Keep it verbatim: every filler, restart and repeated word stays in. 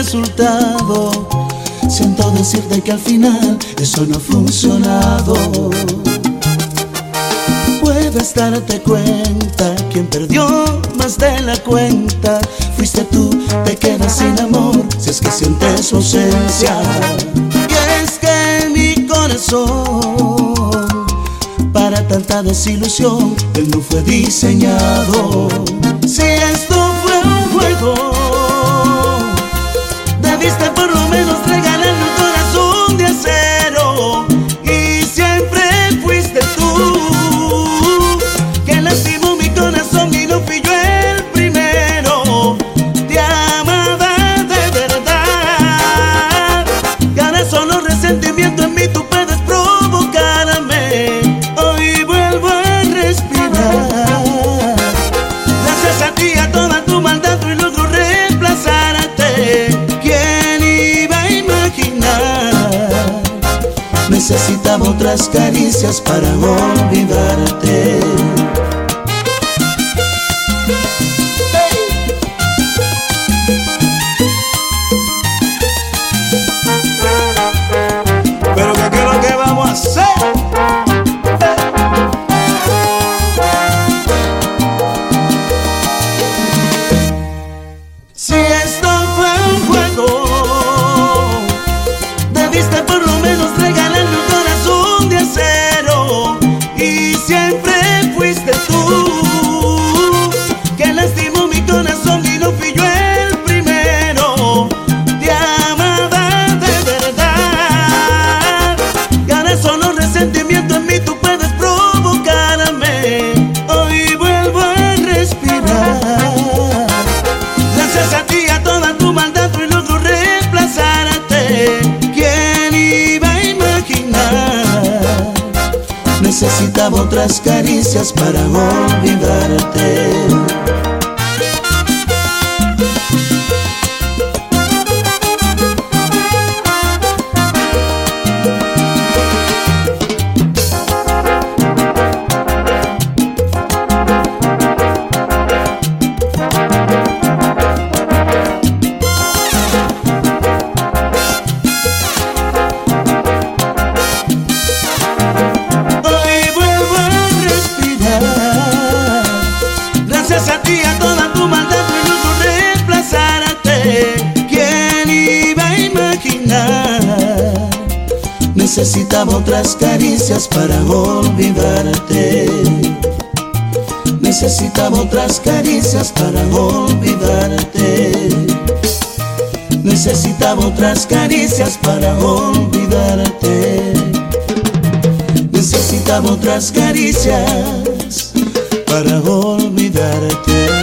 resultado. Siento decirte que al final eso no ha funcionado. Puedes darte cuenta, quien perdió más de la cuenta fuiste tú, te quedas sin amor si es que sientes su ausencia. Y es que mi corazón para tanta desilusión él no fue diseñado. Si esto fue un juego, debiste por lo menos regalarme un corazón de acero. Y siempre fuiste tú que lastimó mi corazón y no fui yo el primero. Te amaba de verdad y ahora solo resentimiento en mí tú puedes provocarme. Hoy vuelvo a respirar gracias a ti, a toda tu maldad y logro reemplazarte. ¿Quién iba a imaginar? Necesitaba otras caricias para olvidarte. Pero ¿qué es lo que vamos a hacer? Si esto fue un juego, debiste por lo menos regalarme un corazón de acero. Y siempre fuiste tú que lastimó mi corazón y no fui yo el primero. Te amaba de verdad y ahora solo resentimiento en mí tú puedes provocarme. Hoy vuelvo a respirar gracias a ti, a toda tu maldad y logro reemplazarte. ¿Quién iba a imaginar? Necesitaba otras caricias para olvidarte. Gracias a ti, a toda tu maldad y logro reemplazarte. ¿Quién iba a imaginar? Necesitaba otras caricias para olvidarte. Necesitaba otras caricias para olvidarte. Necesitaba otras caricias para olvidarte. Necesitaba otras caricias para olvidarte.